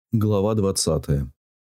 Глава 20.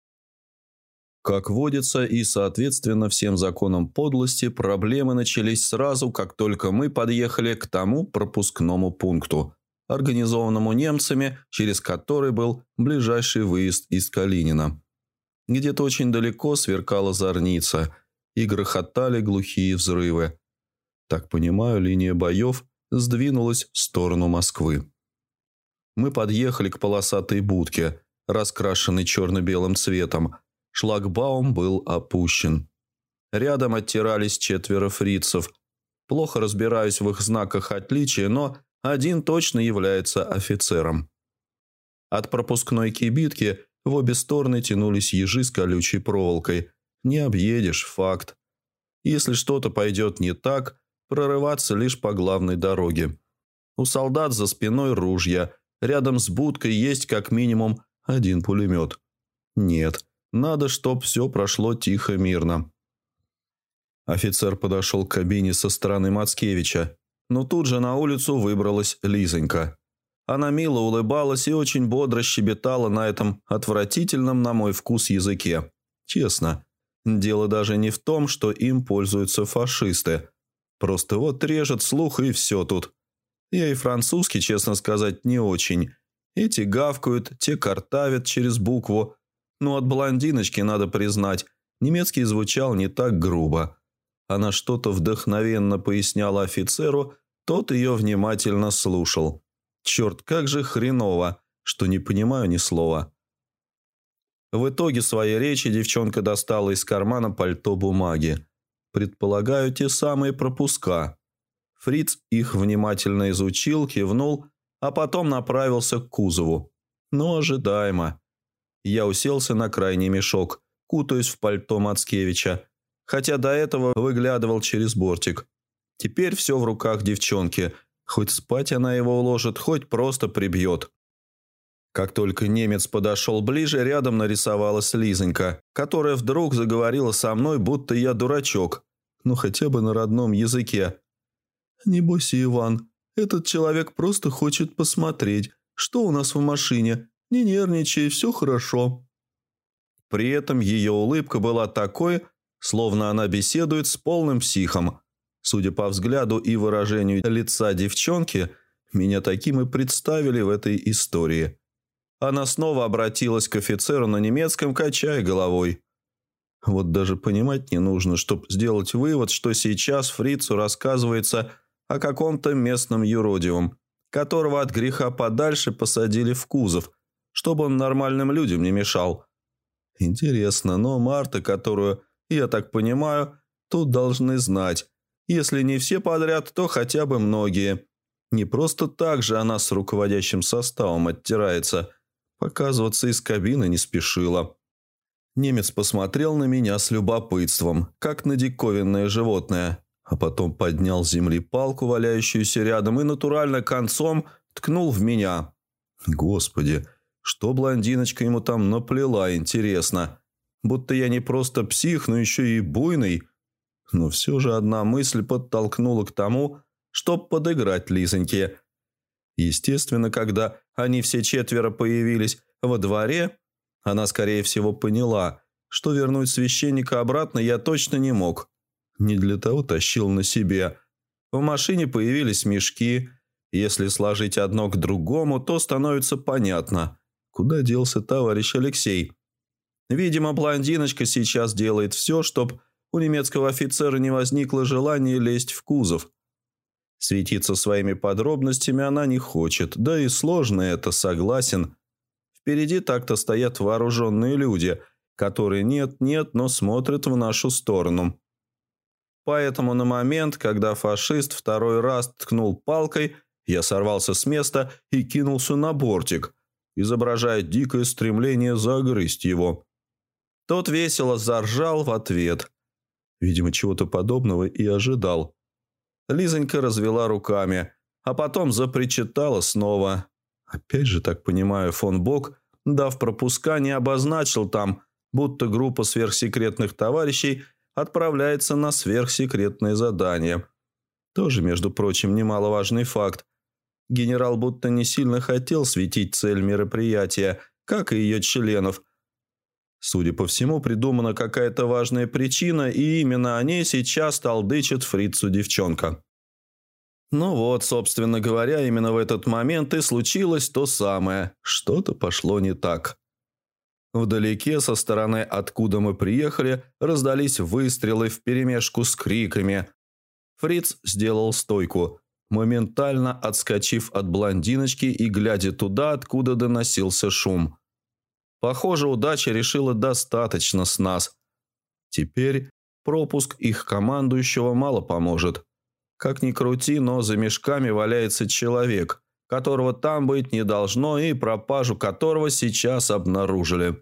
Как водится и соответственно всем законам подлости, проблемы начались сразу, как только мы подъехали к тому пропускному пункту, организованному немцами, через который был ближайший выезд из Калинина. Где-то очень далеко сверкала зорница и грохотали глухие взрывы. Так понимаю, линия боев сдвинулась в сторону Москвы. Мы подъехали к полосатой будке, раскрашенной черно-белым цветом. Шлагбаум был опущен. Рядом оттирались 4 фрицев. Плохо разбираюсь в их знаках отличия, но один точно является офицером. От пропускной кибитки в обе стороны тянулись ежи с колючей проволокой. Не объедешь, факт. Если что-то пойдет не так, прорываться лишь по главной дороге. У солдат за спиной ружья. Рядом с будкой есть как минимум 1 пулемет. Нет, надо, чтоб все прошло тихо, мирно. Офицер подошел к кабине со стороны Мацкевича, но тут же на улицу выбралась Лизонька. Она мило улыбалась и очень бодро щебетала на этом отвратительном, на мой вкус, языке. Честно, дело даже не в том, что им пользуются фашисты. Просто вот режет слух и все тут. Я и французский, честно сказать, не очень. Эти гавкают, те картавят через букву. Но от блондиночки, надо признать, немецкий звучал не так грубо. Она что-то вдохновенно поясняла офицеру, тот ее внимательно слушал. Черт, как же хреново, что не понимаю ни слова. В итоге своей речи девчонка достала из кармана пальто бумаги. Предполагаю, те самые пропуска. Фриц их внимательно изучил, кивнул, а потом направился к кузову. Но ожидаемо. Я уселся на крайний мешок, кутаясь в пальто Мацкевича, хотя до этого выглядывал через бортик. Теперь все в руках девчонки. Хоть спать она его уложит, хоть просто прибьет. Как только немец подошел ближе, рядом нарисовалась Лизонька, которая вдруг заговорила со мной, будто я дурачок, ну хотя бы на родном языке. «Не бойся, Иван, этот человек просто хочет посмотреть, что у нас в машине. Не нервничай, все хорошо». При этом ее улыбка была такой, словно она беседует с полным психом. Судя по взгляду и выражению лица девчонки, меня таким и представили в этой истории. Она снова обратилась к офицеру на немецком, качая головой. Вот даже понимать не нужно, чтобы сделать вывод, что сейчас фрицу рассказывается о каком-то местном юродивом, которого от греха подальше посадили в кузов, чтобы он нормальным людям не мешал. Интересно, но Марта, которую, я так понимаю, тут должны знать. Если не все подряд, то хотя бы многие. Не просто так же она с руководящим составом оттирается. Показываться из кабины не спешила. Немец посмотрел на меня с любопытством, как на диковинное животное, а потом поднял с земли палку, валяющуюся рядом, и натурально концом ткнул в меня. Господи, что блондиночка ему там наплела, интересно. Будто я не просто псих, но еще и буйный. Но все же одна мысль подтолкнула к тому, чтоб подыграть Лизоньке. Естественно, когда они все 4 появились во дворе, она, скорее всего, поняла, что вернуть священника обратно я точно не мог. Не для того тащил на себе. В машине появились мешки. Если сложить одно к другому, то становится понятно, куда делся товарищ Алексей. Видимо, блондиночка сейчас делает все, чтобы у немецкого офицера не возникло желания лезть в кузов. Светиться своими подробностями она не хочет, да и сложно это, согласен. Впереди так-то стоят вооруженные люди, которые нет-нет, но смотрят в нашу сторону. Поэтому на момент, когда фашист 2-й раз ткнул палкой, я сорвался с места и кинулся на бортик, изображая дикое стремление загрызть его. Тот весело заржал в ответ. Видимо, чего-то подобного и ожидал. Лизонька развела руками, а потом запричитала снова. Опять же, так понимаю, фон Бок, дав пропуска, не обозначил там, будто группа сверхсекретных товарищей отправляется на сверхсекретное задание. Тоже, между прочим, немаловажный факт. Генерал будто не сильно хотел светить цель мероприятия, как и ее членов. Судя по всему, придумана какая-то важная причина, и именно о ней сейчас толдычит фрицу девчонка. Ну вот, собственно говоря, именно в этот момент и случилось то самое. Что-то пошло не так. Вдалеке, со стороны, откуда мы приехали, раздались выстрелы вперемешку с криками. Фриц сделал стойку, моментально отскочив от блондиночки и глядя туда, откуда доносился шум. Похоже, удача решила достаточно с нас. Теперь пропуск их командующего мало поможет. Как ни крути, но за мешками валяется человек, которого там быть не должно и пропажу которого сейчас обнаружили.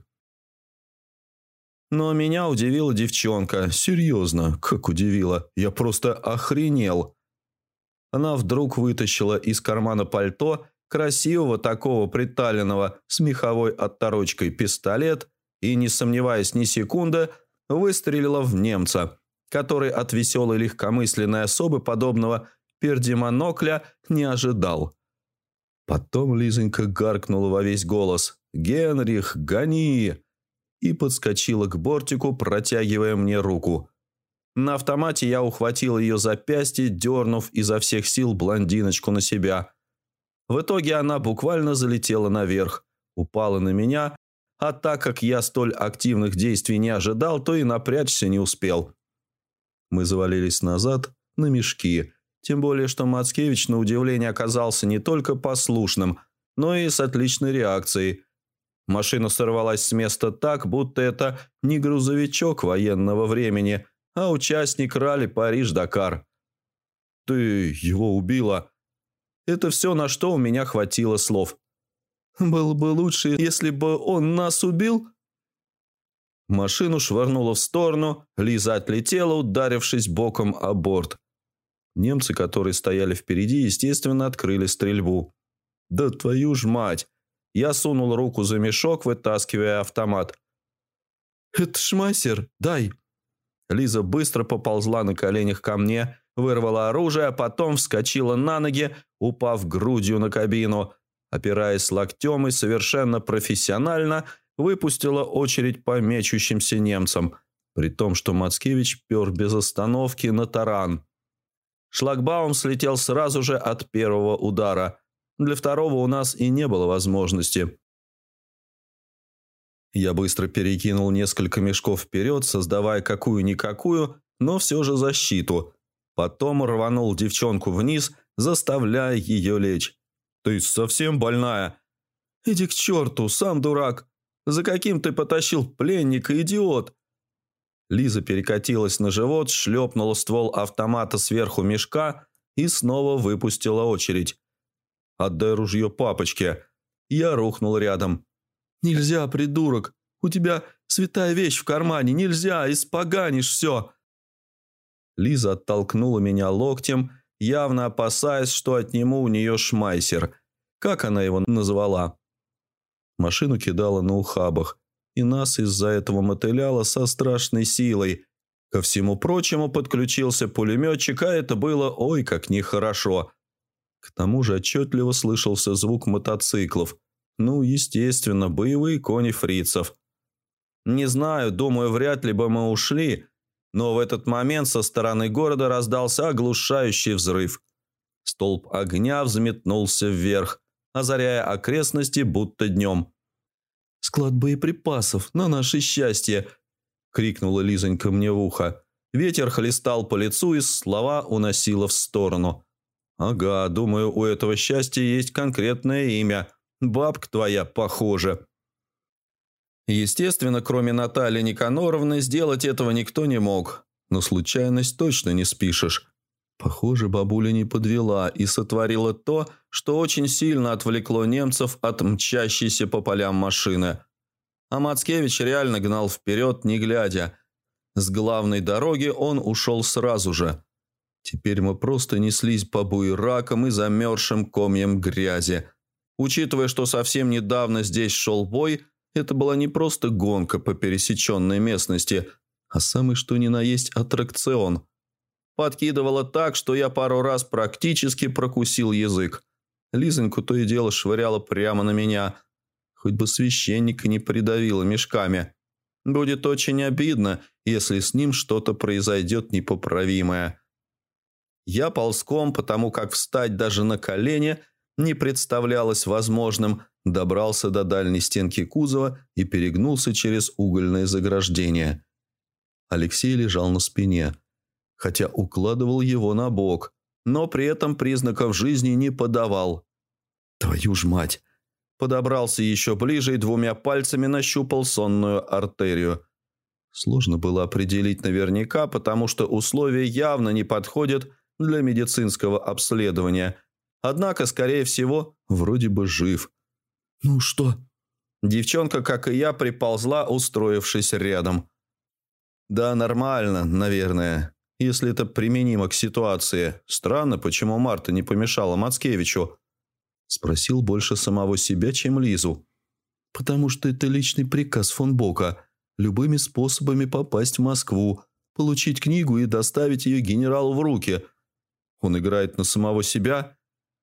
Но меня удивила девчонка. Серьезно, как удивила. Я просто охренел. Она вдруг вытащила из кармана пальто красивого такого приталенного с меховой отторочкой пистолет и, не сомневаясь ни секунды, выстрелила в немца, который от веселой легкомысленной особы подобного пердемонокля не ожидал. Потом Лизонька гаркнула во весь голос: «Генрих, гони!» и подскочила к бортику, протягивая мне руку. На автомате я ухватил ее запястье, дернув изо всех сил блондиночку на себя. В итоге она буквально залетела наверх, упала на меня, а так как я столь активных действий не ожидал, то и напрячься не успел. Мы завалились назад на мешки, тем более что Мацкевич на удивление оказался не только послушным, но и с отличной реакцией. Машина сорвалась с места так, будто это не грузовичок военного времени, а участник ралли Париж-Дакар. «Ты его убила?» Это все, на что у меня хватило слов. «Было бы лучше, если бы он нас убил». Машину швырнуло в сторону, Лиза отлетела, ударившись боком о борт. Немцы, которые стояли впереди, естественно, открыли стрельбу. «Да твою ж мать!» Я сунул руку за мешок, вытаскивая автомат. «Это шмайсер, дай!» Лиза быстро поползла на коленях ко мне, вырвала оружие, а потом вскочила на ноги, упав грудью на кабину, опираясь локтем и совершенно профессионально выпустила очередь по мечущимся немцам, при том, что Мацкевич пер без остановки на таран. Шлагбаум слетел сразу же от первого удара. Для второго у нас и не было возможности. Я быстро перекинул несколько мешков вперед, создавая какую-никакую, но все же защиту. Потом рванул девчонку вниз, заставляя ее лечь. «Ты совсем больная?» «Иди к черту, сам дурак! За каким ты потащил пленника, идиот?» Лиза перекатилась на живот, шлепнула ствол автомата сверху мешка и снова выпустила очередь. «Отдай ружье папочке». Я рухнул рядом. «Нельзя, придурок! У тебя святая вещь в кармане! Нельзя! Испоганишь все!» Лиза оттолкнула меня локтем, явно опасаясь, что отниму у нее шмайсер. Как она его назвала? Машину кидала на ухабах, и нас из-за этого мотыляло со страшной силой. Ко всему прочему подключился пулеметчик, а это было ой как нехорошо. К тому же отчетливо слышался звук мотоциклов. Ну, естественно, боевые кони фрицев. Не знаю, думаю, вряд ли бы мы ушли, но в этот момент со стороны города раздался оглушающий взрыв. Столб огня взметнулся вверх, озаряя окрестности будто днем. «Склад боеприпасов, на наше счастье!» — крикнула Лизонька мне в ухо. Ветер хлестал по лицу, и слова уносило в сторону. «Ага, думаю, у этого счастья есть конкретное имя. Бабка твоя, похоже». Естественно, кроме Натальи Никаноровны, сделать этого никто не мог. Но случайность точно не спишешь. Похоже, бабуля не подвела и сотворила то, что очень сильно отвлекло немцев от мчащейся по полям машины. А Мацкевич реально гнал вперед, не глядя. С главной дороги он ушел сразу же. Теперь мы просто неслись по буеракам и замерзшим комьям грязи. Учитывая, что совсем недавно здесь шел бой, это была не просто гонка по пересеченной местности, а самый что ни на есть аттракцион. Подкидывало так, что я пару раз практически прокусил язык. Лизоньку то и дело швыряла прямо на меня. Хоть бы священника не придавило мешками. Будет очень обидно, если с ним что-то произойдет непоправимое. Я ползком, потому как встать даже на колени не представлялось возможным, добрался до дальней стенки кузова и перегнулся через угольное заграждение. Алексей лежал на спине, хотя укладывал его на бок, но при этом признаков жизни не подавал. «Твою ж мать!» Подобрался еще ближе и двумя пальцами нащупал сонную артерию. Сложно было определить наверняка, потому что условия явно не подходят для медицинского обследования. Однако, скорее всего, вроде бы жив. «Ну что?» Девчонка, как и я, приползла, устроившись рядом. «Да, нормально, наверное, если это применимо к ситуации. Странно, почему Марта не помешала Мацкевичу?» Спросил больше самого себя, чем Лизу. «Потому что это личный приказ фон Бока. Любыми способами попасть в Москву, получить книгу и доставить ее генералу в руки. Он играет на самого себя?»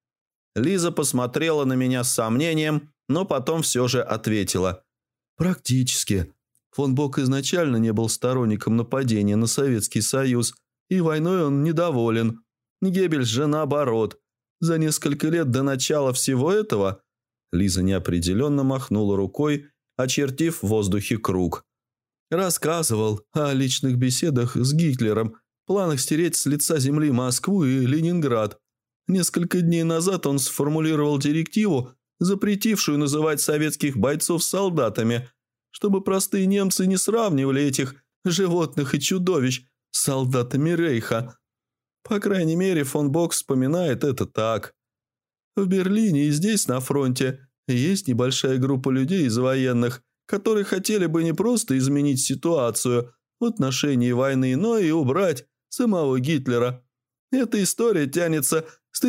Лиза посмотрела на меня с сомнением, но потом все же ответила. «Практически. Фон Бок изначально не был сторонником нападения на Советский Союз, и войной он недоволен. Геббельс же наоборот. За несколько лет до начала всего этого...» Лиза неопределенно махнула рукой, очертив в воздухе круг. «Рассказывал о личных беседах с Гитлером, планах стереть с лица земли Москву и Ленинград. Несколько дней назад он сформулировал директиву, запретившую называть советских бойцов солдатами, чтобы простые немцы не сравнивали этих животных и чудовищ с солдатами Рейха. По крайней мере, фон Бок вспоминает это так. В Берлине и здесь, на фронте, есть небольшая группа людей из военных, которые хотели бы не просто изменить ситуацию в отношении войны, но и убрать самого Гитлера. Эта история тянется с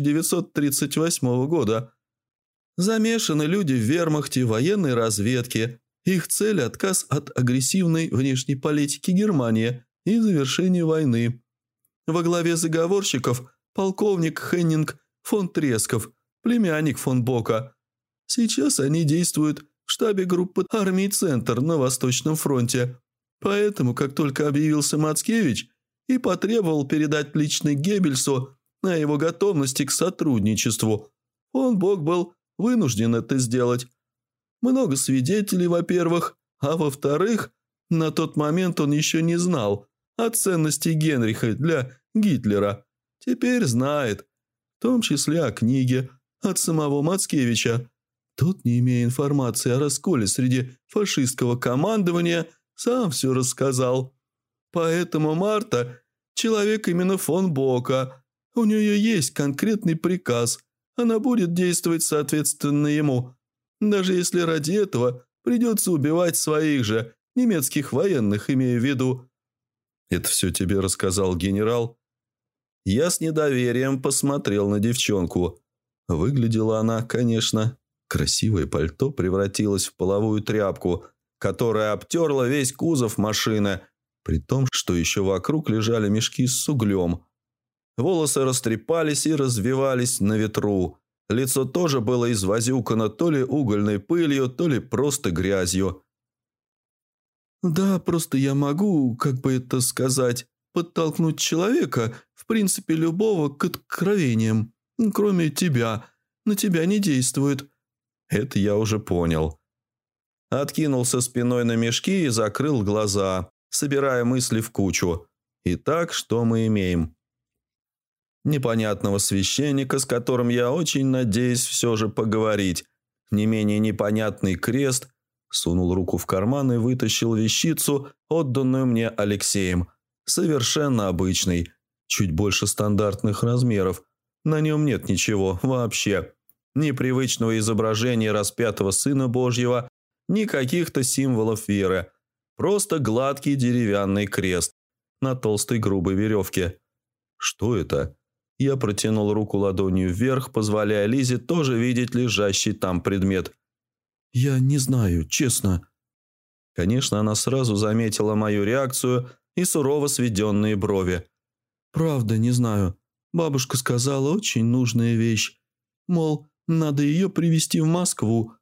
1938 года. Замешаны люди в вермахте, военной разведке. Их цель – отказ от агрессивной внешней политики Германии и завершение войны. Во главе заговорщиков полковник Хеннинг фон Тресков, племянник фон Бока. Сейчас они действуют в штабе группы армий «Центр» на Восточном фронте. Поэтому, как только объявился Мацкевич и потребовал передать лично Геббельсу о его готовности к сотрудничеству, фон Бок был вынужден это сделать. Много свидетелей, во-первых, а во-вторых, на тот момент он еще не знал о ценности Генриха для Гитлера. Теперь знает, в том числе о книге от самого Мацкевича. Тот, не имея информации о расколе среди фашистского командования, сам все рассказал. Поэтому Марта – человек именно фон Бока. У нее есть конкретный приказ. Она будет действовать соответственно ему. Даже если ради этого придется убивать своих же немецких военных, имея в виду. «Это все тебе рассказал генерал?» Я с недоверием посмотрел на девчонку. Выглядела она, конечно. Красивое пальто превратилось в половую тряпку, которая обтерла весь кузов машины, при том, что еще вокруг лежали мешки с углем. Волосы растрепались и развивались на ветру. Лицо тоже было извозюкано то ли угольной пылью, то ли просто грязью. «Да, просто я могу, как бы это сказать, подтолкнуть человека, в принципе, любого к откровениям, кроме тебя. На тебя не действует». Это я уже понял. Откинулся спиной на мешки и закрыл глаза, собирая мысли в кучу. Итак, что мы имеем? Непонятного священника, с которым я очень надеюсь все же поговорить. Не менее непонятный крест. Сунул руку в карман и вытащил вещицу, отданную мне Алексеем. Совершенно обычный, чуть больше стандартных размеров. На нем нет ничего вообще. Ни привычного изображения распятого Сына Божьего, ни каких-то символов веры. Просто гладкий деревянный крест на толстой грубой веревке. Что это? Я протянул руку ладонью вверх, позволяя Лизе тоже видеть лежащий там предмет. «Я не знаю, честно». Конечно, она сразу заметила мою реакцию и сурово сведенные брови. «Правда, не знаю. Бабушка сказала, очень нужная вещь. Мол, надо ее привезти в Москву.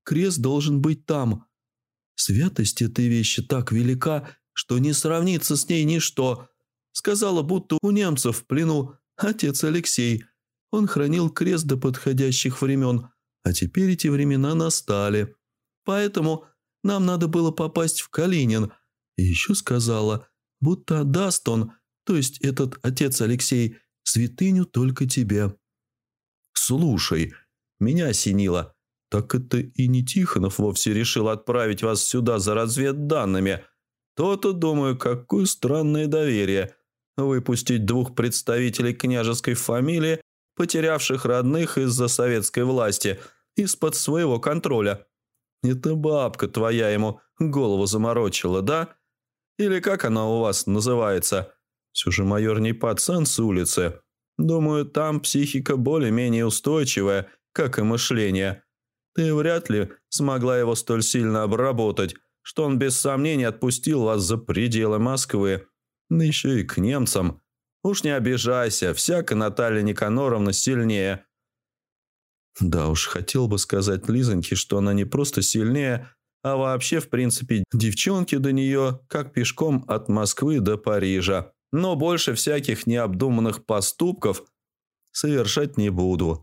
крест должен быть там. Святость этой вещи так велика, что не сравнится с ней ничто. Сказала, будто у немцев в плену отец Алексей. Он хранил крест до подходящих времен, а теперь эти времена настали. Поэтому нам надо было попасть в Калинин. И еще сказала, будто отдаст он, то есть этот отец Алексей, святыню только тебе. Слушай, меня осенило. Так это и не Тихонов вовсе решил отправить вас сюда за разведданными. То-то, думаю, какое странное доверие. Выпустить 2 представителей княжеской фамилии, потерявших родных из-за советской власти, из-под своего контроля. Это бабка твоя ему голову заморочила, да? Или как она у вас называется? Все же майор не пацан с улицы. Думаю, там психика более-менее устойчивая, как и мышление. Ты вряд ли смогла его столь сильно обработать, что он без сомнений отпустил вас за пределы Москвы, да еще и к немцам. Уж не обижайся, всяко Наталья Никаноровна сильнее». Да уж, хотел бы сказать Лизоньке, что она не просто сильнее, а вообще, в принципе, девчонки до нее, как пешком от Москвы до Парижа. Но больше всяких необдуманных поступков совершать не буду.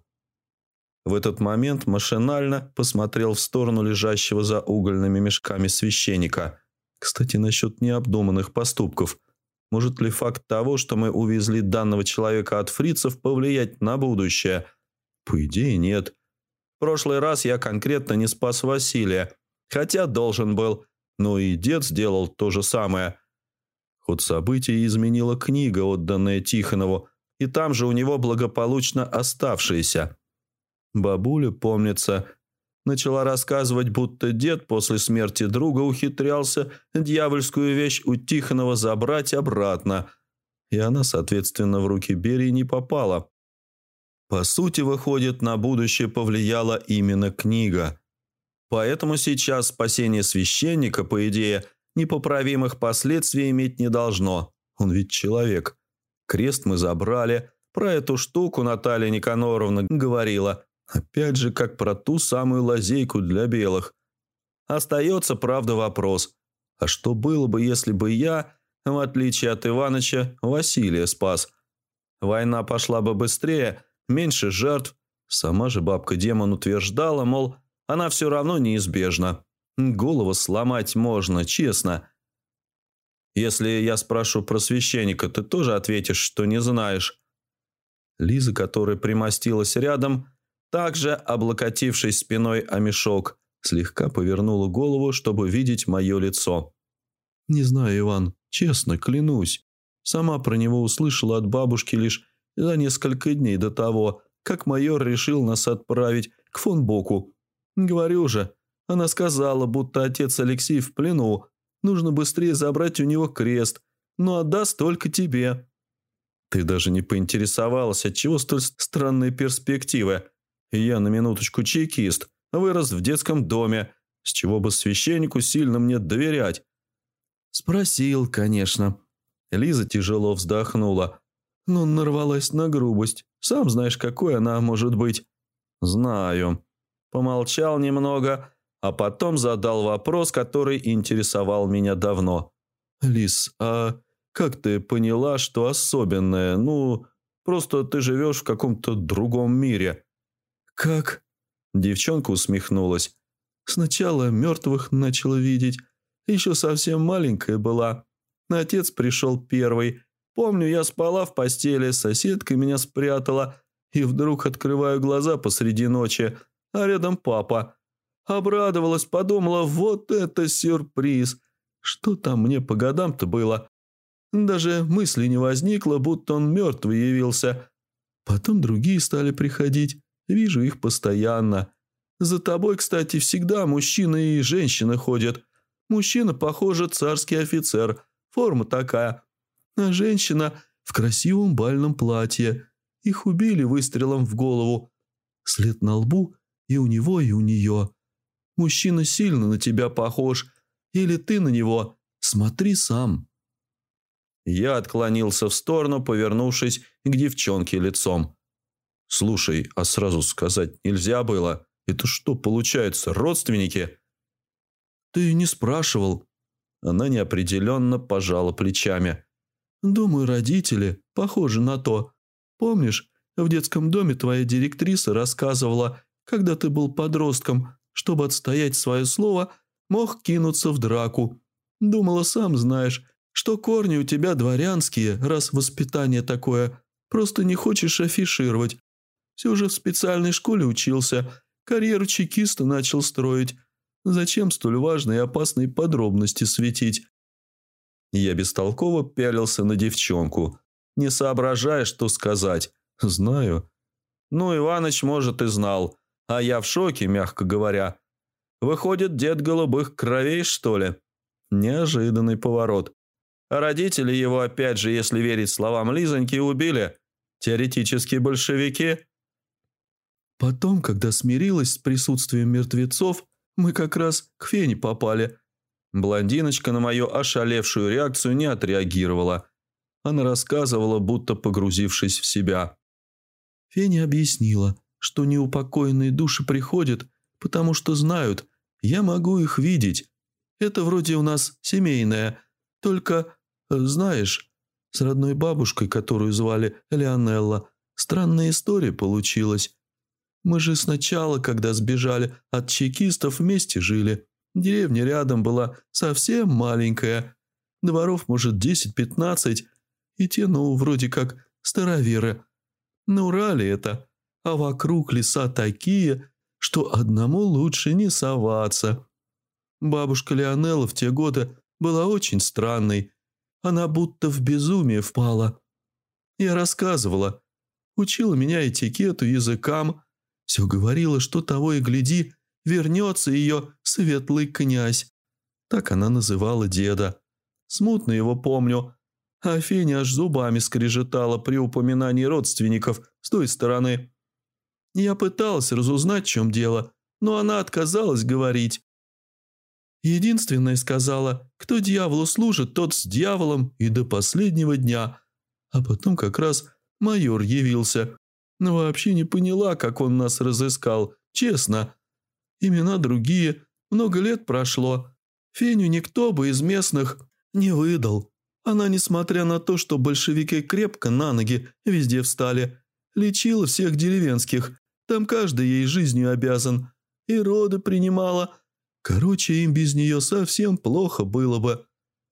В этот момент машинально посмотрел в сторону лежащего за угольными мешками священника. Кстати, насчет необдуманных поступков. Может ли факт того, что мы увезли данного человека от фрицев, повлиять на будущее? По идее, нет. В прошлый раз я конкретно не спас Василия, хотя должен был. Но и дед сделал то же самое. Ход событий изменила книга, отданная Тихонову, и там же у него благополучно оставшаяся. Бабуля, помнится, начала рассказывать, будто дед после смерти друга ухитрялся дьявольскую вещь у Тихонова забрать обратно, и она, соответственно, в руки Берии не попала. По сути, выходит, на будущее повлияла именно книга. Поэтому сейчас спасение священника, по идее, непоправимых последствий иметь не должно. Он ведь человек. Крест мы забрали. Про эту штуку Наталья Никаноровна говорила. Опять же, как про ту самую лазейку для белых. Остается, правда, вопрос. А что было бы, если бы я, в отличие от Иваныча, Василия спас? Война пошла бы быстрее, меньше жертв. Сама же бабка-демон утверждала, мол, она все равно неизбежна. Голову сломать можно, честно. Если я спрошу про священника, ты тоже ответишь, что не знаешь. Лиза, которая примостилась рядом, также, облокотившись спиной о мешок, слегка повернула голову, чтобы видеть мое лицо. «Не знаю, Иван, честно, клянусь. Сама про него услышала от бабушки лишь за несколько дней до того, как майор решил нас отправить к фон Боку. Говорю же, она сказала, будто отец Алексей в плену. Нужно быстрее забрать у него крест, но отдаст только тебе». Ты даже не поинтересовалась, отчего столь странные перспективы. Я на минуточку чекист, вырос в детском доме, с чего бы священнику сильно мне доверять. Спросил, конечно. Лиза тяжело вздохнула. Но нарвалась на грубость. Сам знаешь, какой она может быть. Знаю. Помолчал немного, а потом задал вопрос, который интересовал меня давно. Лиз, а как ты поняла, что особенное? Ну, просто ты живешь в каком-то другом мире. Как? Девчонка усмехнулась. Сначала мертвых начала видеть. Еще совсем маленькая была. Отец пришел первый. Помню, я спала в постели, соседка меня спрятала. И вдруг открываю глаза посреди ночи, а рядом папа. Обрадовалась, подумала, вот это сюрприз. Что там мне по годам-то было? Даже мысли не возникло, будто он мертвый явился. Потом другие стали приходить. Вижу их постоянно. За тобой, кстати, всегда мужчина и женщина ходят. Мужчина, похоже, царский офицер. Форма такая. А женщина в красивом бальном платье. Их убили выстрелом в голову. След на лбу и у него, и у нее. Мужчина сильно на тебя похож. Или ты на него. Смотри сам. Я отклонился в сторону, повернувшись к девчонке лицом. «Слушай, а сразу сказать нельзя было? Это что, получается, родственники?» «Ты не спрашивал». Она неопределенно пожала плечами. «Думаю, родители похожи на то. Помнишь, в детском доме твоя директриса рассказывала, когда ты был подростком, чтобы отстоять свое слово, мог кинуться в драку. Думала, сам знаешь, что корни у тебя дворянские, раз воспитание такое, просто не хочешь афишировать. Все же в специальной школе учился, карьеру чекиста начал строить. Зачем столь важные и опасные подробности светить?» Я бестолково пялился на девчонку, не соображая, что сказать. «Знаю». Ну, Иваныч, может, и знал, а я в шоке, мягко говоря. Выходит, дед голубых кровей, что ли? Неожиданный поворот. А родители его, опять же, если верить словам Лизоньки, убили. Теоретически большевики. Потом, когда смирилась с присутствием мертвецов, мы как раз к Фене попали. Блондиночка на мою ошалевшую реакцию не отреагировала. Она рассказывала, будто погрузившись в себя. Феня объяснила, что неупокоенные души приходят, потому что знают, я могу их видеть. Это вроде у нас семейное, только, знаешь, с родной бабушкой, которую звали Леонелла, странная история получилась. Мы же сначала, когда сбежали от чекистов, вместе жили. Деревня рядом была совсем маленькая. Дворов, может, 10-15, и те, ну, вроде как староверы. На Урале это, а вокруг леса такие, что одному лучше не соваться. Бабушка Леонелла в те годы была очень странной. Она будто в безумие впала. Я рассказывала, учила меня этикету, языкам. Все говорила, что того и гляди, вернется ее светлый князь. Так она называла деда. Смутно его помню. А Феня аж зубами скрежетала при упоминании родственников с той стороны. Я пыталась разузнать, в чем дело, но она отказалась говорить. Единственное сказала, кто дьяволу служит, тот с дьяволом и до последнего дня. А потом как раз майор явился. Но вообще не поняла, как он нас разыскал, честно. Имена другие, много лет прошло. Феню никто бы из местных не выдал. Она, несмотря на то, что большевики крепко на ноги везде встали, лечила всех деревенских. Там каждый ей жизнью обязан. И роды принимала. Короче, им без нее совсем плохо было бы.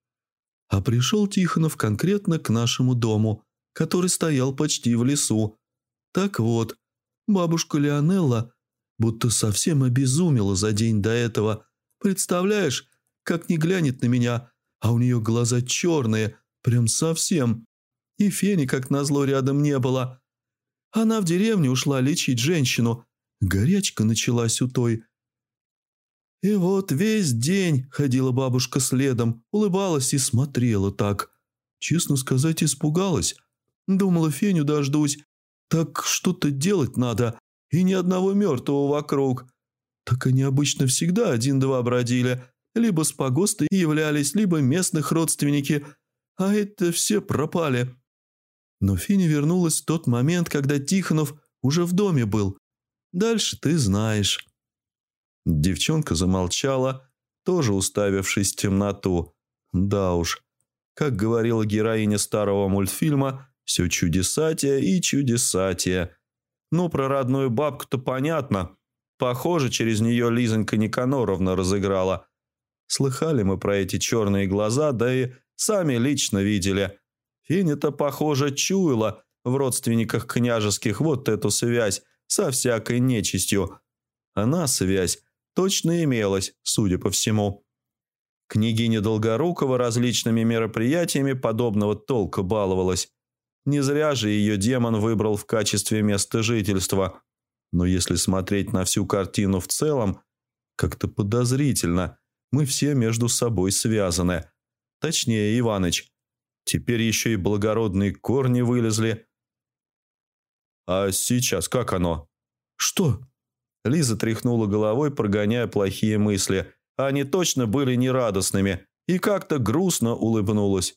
А пришел Тихонов конкретно к нашему дому, который стоял почти в лесу. Так вот, бабушка Леонелла будто совсем обезумела за день до этого. Представляешь, как не глянет на меня, а у нее глаза черные, прям совсем. И Фени, как назло, рядом не было. Она в деревню ушла лечить женщину. Горячка началась у той. И вот весь день ходила бабушка следом, улыбалась и смотрела так. Честно сказать, испугалась. Думала, Феню дождусь. Так что-то делать надо, и ни одного мертвого вокруг. Так они обычно всегда один-два бродили. Либо с погоста являлись, либо местных родственники. А это все пропали. Но Феня вернулась в тот момент, когда Тихонов уже в доме был. Дальше ты знаешь». Девчонка замолчала, тоже уставившись в темноту. Да уж, как говорила героиня старого мультфильма, все чудесатие и чудесатие. Ну, про родную бабку-то понятно. Похоже, через нее Лизонька Никаноровна разыграла. Слыхали мы про эти черные глаза, да и сами лично видели. Феня-то, похоже, чуяла в родственниках княжеских вот эту связь со всякой нечистью. Она, связь, точно имелась, судя по всему. Княгиня Долгорукова различными мероприятиями подобного толка баловалась. Не зря же ее демон выбрал в качестве места жительства. Но если смотреть на всю картину в целом, как-то подозрительно. Мы все между собой связаны. Точнее, Иваныч. Теперь еще и благородные корни вылезли. А сейчас как оно? «Что?» Лиза тряхнула головой, прогоняя плохие мысли. Они точно были нерадостными. И как-то грустно улыбнулась.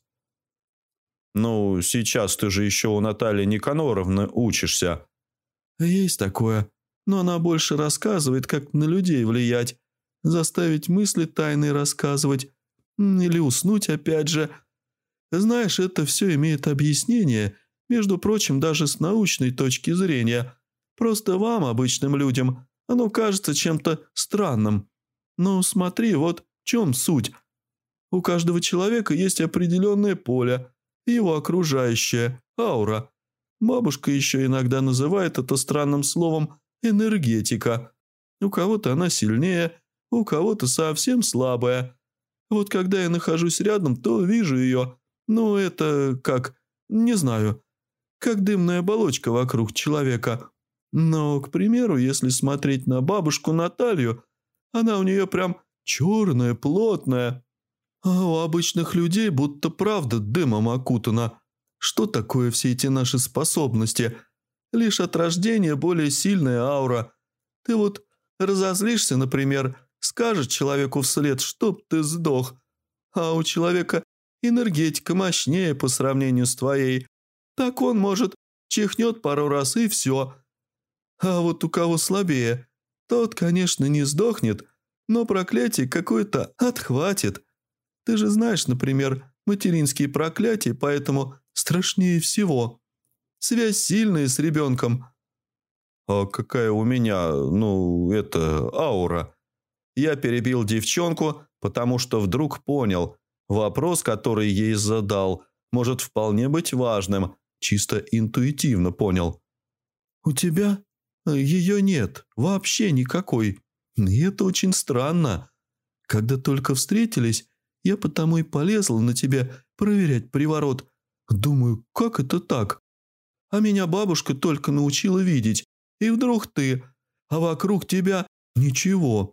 «Ну, сейчас ты же еще у Натальи Никаноровны учишься». «Есть такое. но она больше рассказывает, как на людей влиять, заставить мысли тайные рассказывать или уснуть опять же. Знаешь, это все имеет объяснение, между прочим, даже с научной точки зрения. Просто вам, обычным людям, оно кажется чем-то странным. Но смотри, вот в чем суть. У каждого человека есть определенное поле, его окружающая аура. Бабушка еще иногда называет это странным словом «энергетика». У кого-то она сильнее, у кого-то совсем слабая. Вот когда я нахожусь рядом, то вижу ее. Ну, это как, не знаю, как дымная оболочка вокруг человека. Но, к примеру, если смотреть на бабушку Наталью, она у нее прям черная, плотная. А у обычных людей будто правда дымом окутана. Что такое все эти наши способности? Лишь от рождения более сильная аура. Ты вот разозлишься, например, скажешь человеку вслед, чтоб ты сдох. А у человека энергетика мощнее по сравнению с твоей. Так он, может, чихнет пару раз и все. А вот у кого слабее, тот, конечно, не сдохнет, но проклятие какое-то отхватит. Ты же знаешь, например, материнские проклятия, поэтому страшнее всего. Связь сильная с ребенком. А какая у меня, аура? Я перебил девчонку, потому что вдруг понял, вопрос, который ей задал, может вполне быть важным, чисто интуитивно понял. У тебя ее нет, вообще никакой. И это очень странно. Когда только встретились, я потому и полезла на тебя проверять приворот. Думаю, как это так? А меня бабушка только научила видеть. И вдруг ты, а вокруг тебя ничего.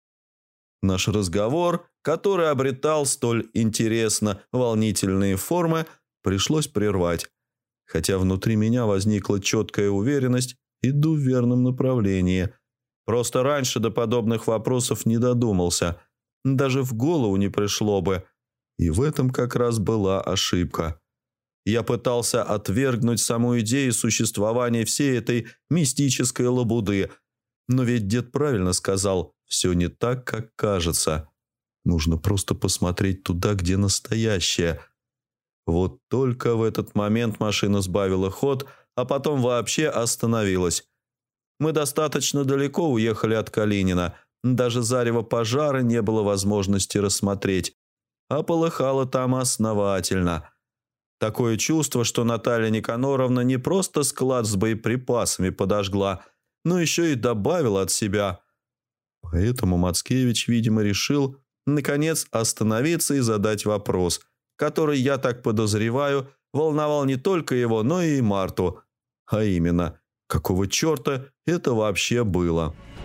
Наш разговор, который обретал столь интересно волнительные формы, пришлось прервать. Хотя внутри меня возникла четкая уверенность, иду в верном направлении. Просто раньше до подобных вопросов не додумался. Даже в голову не пришло бы. И в этом как раз была ошибка. Я пытался отвергнуть саму идею существования всей этой мистической лабуды. Но ведь дед правильно сказал, все не так, как кажется. Нужно просто посмотреть туда, где настоящее. Вот только в этот момент машина сбавила ход, а потом вообще остановилась. Мы достаточно далеко уехали от Калинина. Даже зарево пожара не было возможности рассмотреть. А полыхало там основательно. Такое чувство, что Наталья Никаноровна не просто склад с боеприпасами подожгла, но еще и добавила от себя. Поэтому Мацкевич, видимо, решил, наконец, остановиться и задать вопрос, который, я так подозреваю, волновал не только его, но и Марту. А именно, какого черта это вообще было?»